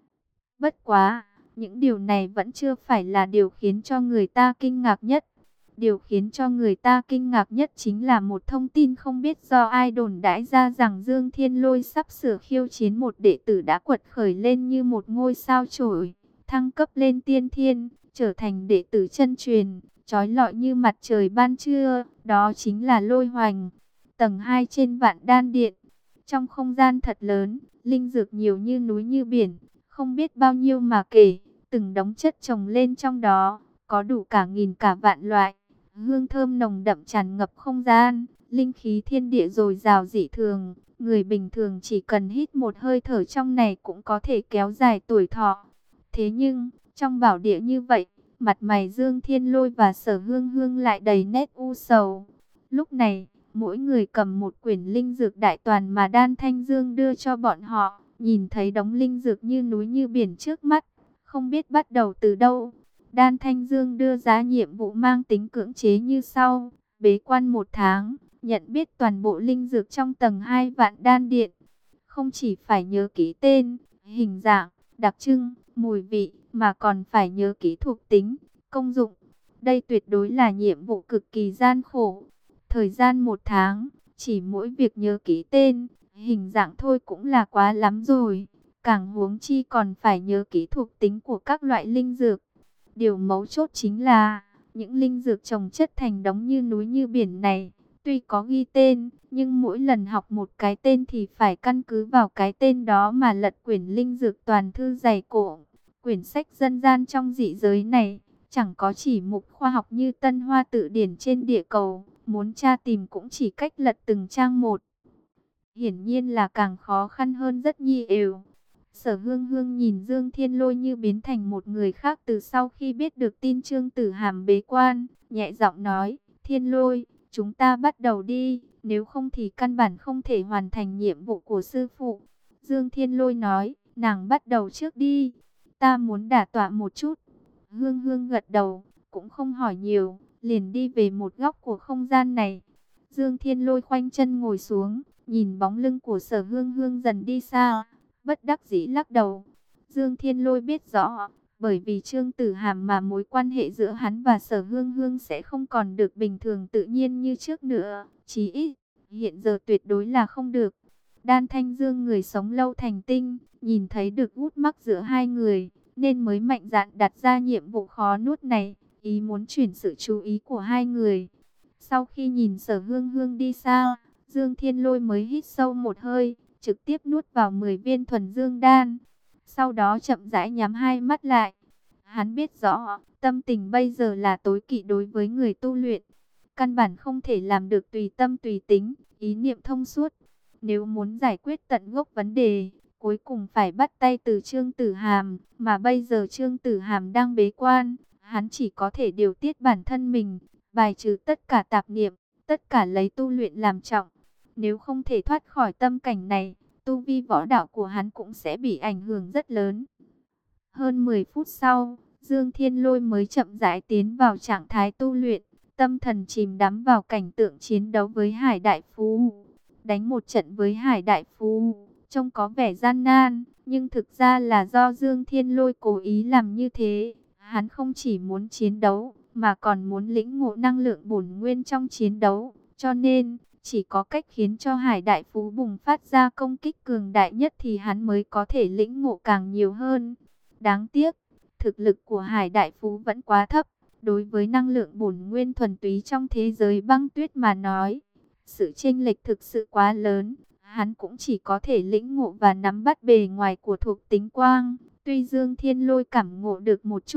Bất quá, những điều này vẫn chưa phải là điều khiến cho người ta kinh ngạc nhất. Điều khiến cho người ta kinh ngạc nhất chính là một thông tin không biết do ai đồn đãi ra rằng Dương Thiên Lôi sắp sửa khiêu chiến một đệ tử đã quật khởi lên như một ngôi sao chổi, thăng cấp lên tiên thiên, trở thành đệ tử chân truyền, chói lọi như mặt trời ban trưa, đó chính là Lôi Hoành. Tầng hai trên Vạn Đan Điện, trong không gian thật lớn, linh dược nhiều như núi như biển, không biết bao nhiêu mà kể, từng đống chất chồng lên trong đó, có đủ cả nghìn cả vạn loại. Hương thơm nồng đậm tràn ngập không gian, linh khí thiên địa dồi dào dị thường, người bình thường chỉ cần hít một hơi thở trong này cũng có thể kéo dài tuổi thọ. Thế nhưng, trong bảo địa như vậy, mặt mày Dương Thiên Lôi và Sở Hương Hương lại đầy nét u sầu. Lúc này, mỗi người cầm một quyển linh dược đại toàn mà Đan Thanh Dương đưa cho bọn họ, nhìn thấy đống linh dược như núi như biển trước mắt, không biết bắt đầu từ đâu. Đan Thanh Dương đưa ra nhiệm vụ mang tính cưỡng chế như sau: bế quan một tháng, nhận biết toàn bộ linh dược trong tầng hai Vạn Đan Điện. Không chỉ phải nhớ kỹ tên, hình dạng, đặc trưng, mùi vị, mà còn phải nhớ kỹ thuộc tính, công dụng. Đây tuyệt đối là nhiệm vụ cực kỳ gian khổ. Thời gian một tháng, chỉ mỗi việc nhớ kỹ tên, hình dạng thôi cũng là quá lắm rồi. Càng huống chi còn phải nhớ kỹ thuộc tính của các loại linh dược. Điều mấu chốt chính là, những linh dược trồng chất thành đống như núi như biển này, tuy có ghi tên, nhưng mỗi lần học một cái tên thì phải căn cứ vào cái tên đó mà lật quyển linh dược toàn thư dày cổ. Quyển sách dân gian trong dị giới này, chẳng có chỉ mục khoa học như Tân Hoa Tự Điển trên địa cầu, muốn tra tìm cũng chỉ cách lật từng trang một. Hiển nhiên là càng khó khăn hơn rất nhiều. Sở Hương Hương nhìn Dương Thiên Lôi như biến thành một người khác từ sau khi biết được tin Trương Tử Hàm bế quan, nhẹ giọng nói: Thiên Lôi, chúng ta bắt đầu đi, nếu không thì căn bản không thể hoàn thành nhiệm vụ của sư phụ. Dương Thiên Lôi nói: nàng bắt đầu trước đi, ta muốn đả tọa một chút. Hương Hương gật đầu, cũng không hỏi nhiều, liền đi về một góc của không gian này. Dương Thiên Lôi khoanh chân ngồi xuống, nhìn bóng lưng của Sở Hương Hương dần đi xa, bất đắc dĩ lắc đầu. Dương Thiên Lôi biết rõ, bởi vì Trương Tử Hàm mà mối quan hệ giữa hắn và Sở Hương Hương sẽ không còn được bình thường tự nhiên như trước nữa. Chí ít, hiện giờ tuyệt đối là không được. Đan Thanh Dương người sống lâu thành tinh, nhìn thấy được gút mắc giữa hai người, nên mới mạnh dạn đặt ra nhiệm vụ khó nuốt này, ý muốn chuyển sự chú ý của hai người. Sau khi nhìn Sở Hương Hương đi xa, Dương Thiên Lôi mới hít sâu một hơi, trực tiếp nuốt vào mười viên thuần dương đan. Sau đó chậm rãi nhắm hai mắt lại. Hắn biết rõ, tâm tình bây giờ là tối kỵ đối với người tu luyện. Căn bản không thể làm được tùy tâm tùy tính, ý niệm thông suốt. Nếu muốn giải quyết tận gốc vấn đề, cuối cùng phải bắt tay từ Trương Tử Hàm. Mà bây giờ Trương Tử Hàm đang bế quan, hắn chỉ có thể điều tiết bản thân mình, bài trừ tất cả tạp niệm, tất cả lấy tu luyện làm trọng. Nếu không thể thoát khỏi tâm cảnh này, tu vi võ đạo của hắn cũng sẽ bị ảnh hưởng rất lớn. Hơn mười phút sau, Dương Thiên Lôi mới chậm rãi tiến vào trạng thái tu luyện, tâm thần chìm đắm vào cảnh tượng chiến đấu với Hải Đại Phú. Đánh một trận với Hải Đại Phú, trông có vẻ gian nan, nhưng thực ra là do Dương Thiên Lôi cố ý làm như thế. Hắn không chỉ muốn chiến đấu, mà còn muốn lĩnh ngộ năng lượng bổn nguyên trong chiến đấu, cho nên chỉ có cách khiến cho Hải Đại Phú bùng phát ra công kích cường đại nhất thì hắn mới có thể lĩnh ngộ càng nhiều hơn. Đáng tiếc, thực lực của Hải Đại Phú vẫn quá thấp. Đối với năng lượng bổn nguyên thuần túy trong thế giới băng tuyết mà nói, sự chênh lệch thực sự quá lớn. Hắn cũng chỉ có thể lĩnh ngộ và nắm bắt bề ngoài của thuộc tính quang. Tuy Dương Thiên Lôi cảm ngộ được một chút,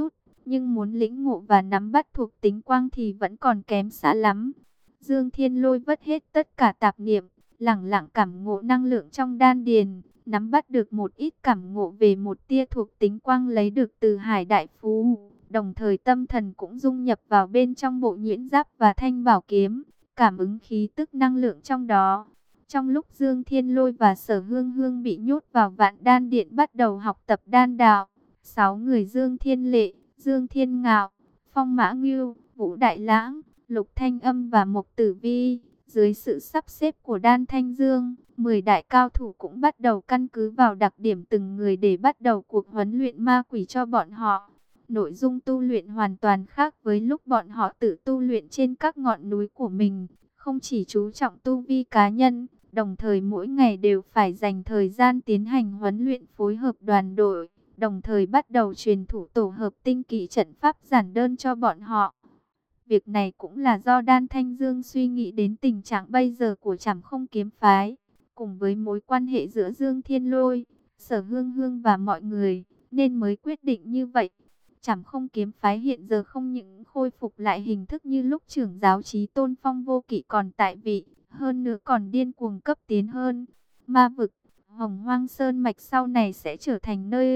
nhưng muốn lĩnh ngộ và nắm bắt thuộc tính quang thì vẫn còn kém xa lắm. Dương Thiên Lôi vứt hết tất cả tạp niệm, lẳng lặng cảm ngộ năng lượng trong đan điền, nắm bắt được một ít cảm ngộ về một tia thuộc tính quang lấy được từ Hải Đại Phú, đồng thời tâm thần cũng dung nhập vào bên trong bộ nhuyễn giáp và thanh bảo kiếm, cảm ứng khí tức năng lượng trong đó. Trong lúc Dương Thiên Lôi và Sở Hương Hương bị nhốt vào Vạn Đan Điện bắt đầu học tập đan đạo, sáu người Dương Thiên Lệ, Dương Thiên Ngạo, Phong Mã Ngưu, Vũ Đại Lãng, Lục Thanh Âm và Mộc Tử Vi, dưới sự sắp xếp của Đan Thanh Dương, mười đại cao thủ cũng bắt đầu căn cứ vào đặc điểm từng người để bắt đầu cuộc huấn luyện ma quỷ cho bọn họ. Nội dung tu luyện hoàn toàn khác với lúc bọn họ tự tu luyện trên các ngọn núi của mình, không chỉ chú trọng tu vi cá nhân, đồng thời mỗi ngày đều phải dành thời gian tiến hành huấn luyện phối hợp đoàn đội, đồng thời bắt đầu truyền thủ tổ hợp tinh kỷ trận pháp giản đơn cho bọn họ. Việc này cũng là do Đan Thanh Dương suy nghĩ đến tình trạng bây giờ của Trảm Không Kiếm Phái, cùng với mối quan hệ giữa Dương Thiên Lôi, Sở Hương Hương và mọi người, nên mới quyết định như vậy. Trảm Không Kiếm Phái hiện giờ không những khôi phục lại hình thức như lúc trưởng giáo Chí Tôn Phong Vô Kỵ còn tại vị, hơn nữa còn điên cuồng cấp tiến hơn. Ma vực, Hồng Hoang Sơn Mạch sau này sẽ trở thành nơi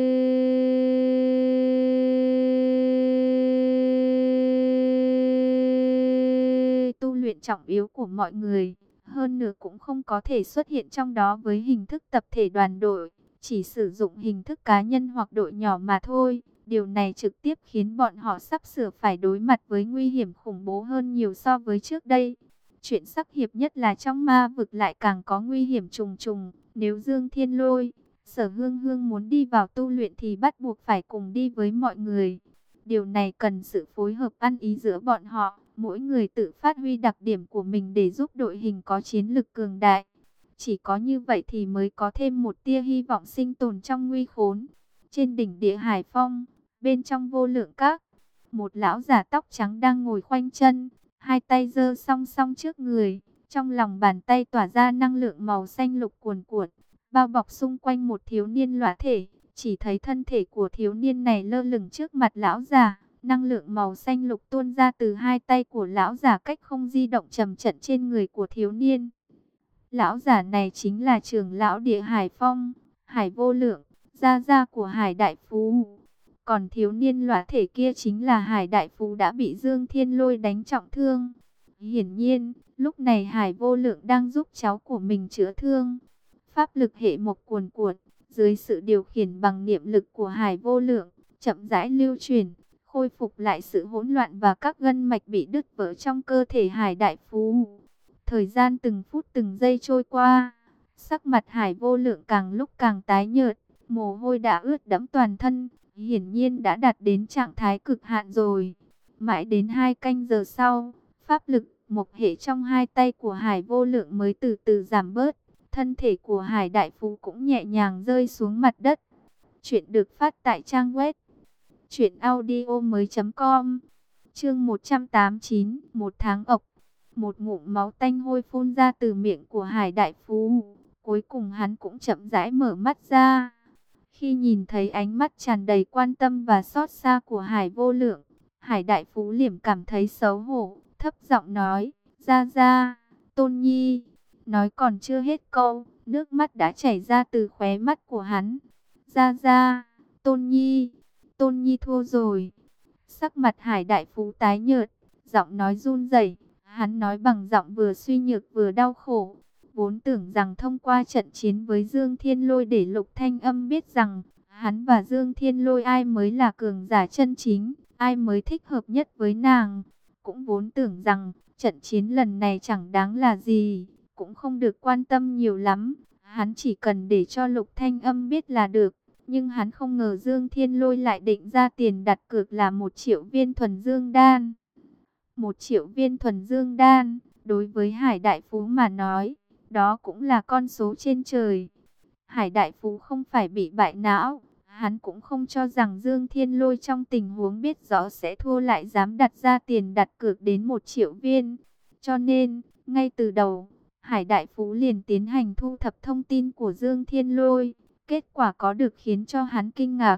tu luyện trọng yếu của mọi người. Hơn nữa cũng không có thể xuất hiện trong đó với hình thức tập thể đoàn đội, chỉ sử dụng hình thức cá nhân hoặc đội nhỏ mà thôi. Điều này trực tiếp khiến bọn họ sắp sửa phải đối mặt với nguy hiểm khủng bố hơn nhiều so với trước đây. Chuyện sắc hiệp nhất là trong ma vực lại càng có nguy hiểm trùng trùng. Nếu Dương Thiên Lôi, Sở Hương Hương muốn đi vào tu luyện thì bắt buộc phải cùng đi với mọi người. Điều này cần sự phối hợp ăn ý giữa bọn họ, mỗi người tự phát huy đặc điểm của mình để giúp đội hình có chiến lực cường đại. Chỉ có như vậy thì mới có thêm một tia hy vọng sinh tồn trong nguy khốn. Trên đỉnh địa Hải Phong, bên trong Vô Lượng Các, một lão già tóc trắng đang ngồi khoanh chân, hai tay giơ song song trước người, trong lòng bàn tay tỏa ra năng lượng màu xanh lục cuồn cuộn, bao bọc xung quanh một thiếu niên lõa thể. Chỉ thấy thân thể của thiếu niên này lơ lửng trước mặt lão già, năng lượng màu xanh lục tuôn ra từ hai tay của lão già cách không di động chầm chậm trên người của thiếu niên. Lão già này chính là trưởng lão địa Hải Phong, Hải Vô Lượng, gia gia của Hải Đại Phú. Còn thiếu niên lõa thể kia chính là Hải Đại Phú đã bị Dương Thiên Lôi đánh trọng thương. Hiển nhiên, lúc này Hải Vô Lượng đang giúp cháu của mình chữa thương. Pháp lực hệ mộc cuồn cuộn, dưới sự điều khiển bằng niệm lực của Hải Vô Lượng, chậm rãi lưu chuyển, khôi phục lại sự hỗn loạn và các gân mạch bị đứt vỡ trong cơ thể Hải Đại Phú. Thời gian từng phút từng giây trôi qua, sắc mặt Hải Vô Lượng càng lúc càng tái nhợt, mồ hôi đã ướt đẫm toàn thân, hiển nhiên đã đạt đến trạng thái cực hạn rồi. Mãi đến hai canh giờ sau, pháp lực mộc hệ trong hai tay của Hải Vô Lượng mới từ từ giảm bớt, thân thể của Hải Đại Phú cũng nhẹ nhàng rơi xuống mặt đất. Chuyện được phát tại trang web truyện audio mới chấm com. Chương một trăm tám mươi chín, một tháng ộc. Một ngụm máu tanh hôi phun ra từ miệng của Hải Đại Phú, cuối cùng hắn cũng chậm rãi mở mắt ra. Khi nhìn thấy ánh mắt tràn đầy quan tâm và xót xa của Hải Vô Lượng, Hải Đại Phú liềm cảm thấy xấu hổ, thấp giọng nói: "Gia gia, Tôn Nhi." Nói còn chưa hết câu, nước mắt đã chảy ra từ khóe mắt của hắn. "Gia gia, Tôn Nhi, Tôn Nhi thua rồi." Sắc mặt Hải Đại Phú tái nhợt, giọng nói run rẩy. Hắn nói bằng giọng vừa suy nhược vừa đau khổ. Vốn tưởng rằng thông qua trận chiến với Dương Thiên Lôi để Lục Thanh Âm biết rằng hắn và Dương Thiên Lôi ai mới là cường giả chân chính, ai mới thích hợp nhất với nàng. Cũng vốn tưởng rằng trận chiến lần này chẳng đáng là gì, cũng không được quan tâm nhiều lắm. Hắn chỉ cần để cho Lục Thanh Âm biết là được. Nhưng hắn không ngờ Dương Thiên Lôi lại định ra tiền đặt cược là một triệu viên thuần dương đan. Một triệu viên thuần dương đan, đối với Hải Đại Phú mà nói, đó cũng là con số trên trời. Hải Đại Phú không phải bị bại não, hắn cũng không cho rằng Dương Thiên Lôi trong tình huống biết rõ sẽ thua lại dám đặt ra tiền đặt cược đến một triệu viên. Cho nên, ngay từ đầu, Hải Đại Phú liền tiến hành thu thập thông tin của Dương Thiên Lôi. Kết quả có được khiến cho hắn kinh ngạc.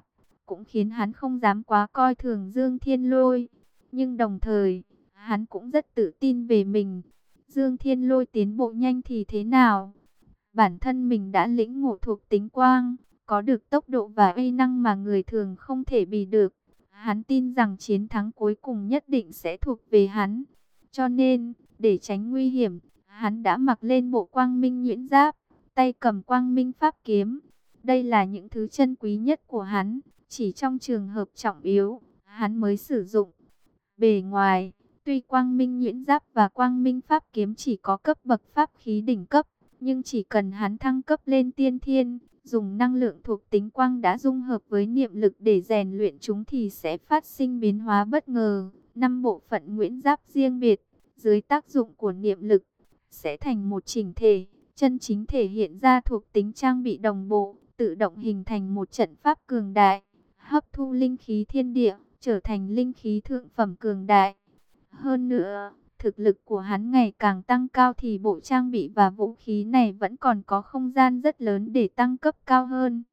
cũng khiến hắn không dám quá coi thường Dương Thiên Lôi. Nhưng đồng thời, hắn cũng rất tự tin về mình. Dương Thiên Lôi tiến bộ nhanh thì thế nào? Bản thân mình đã lĩnh ngộ thuộc tính quang, có được tốc độ và uy năng mà người thường không thể bì được. Hắn tin rằng chiến thắng cuối cùng nhất định sẽ thuộc về hắn. Cho nên, để tránh nguy hiểm, hắn đã mặc lên bộ quang minh nhuyễn giáp, tay cầm quang minh pháp kiếm. Đây là những thứ chân quý nhất của hắn, chỉ trong trường hợp trọng yếu, hắn mới sử dụng. Bề ngoài, tuy quang minh nhuyễn giáp và quang minh pháp kiếm chỉ có cấp bậc pháp khí đỉnh cấp, nhưng chỉ cần hắn thăng cấp lên tiên thiên, dùng năng lượng thuộc tính quang đã dung hợp với niệm lực để rèn luyện chúng thì sẽ phát sinh biến hóa bất ngờ. Năm bộ phận nhuyễn giáp riêng biệt, dưới tác dụng của niệm lực, sẽ thành một chỉnh thể, chân chính thể hiện ra thuộc tính trang bị đồng bộ, tự động hình thành một trận pháp cường đại, hấp thu linh khí thiên địa, trở thành linh khí thượng phẩm cường đại. Hơn nữa, thực lực của hắn ngày càng tăng cao thì bộ trang bị và vũ khí này vẫn còn có không gian rất lớn để tăng cấp cao hơn.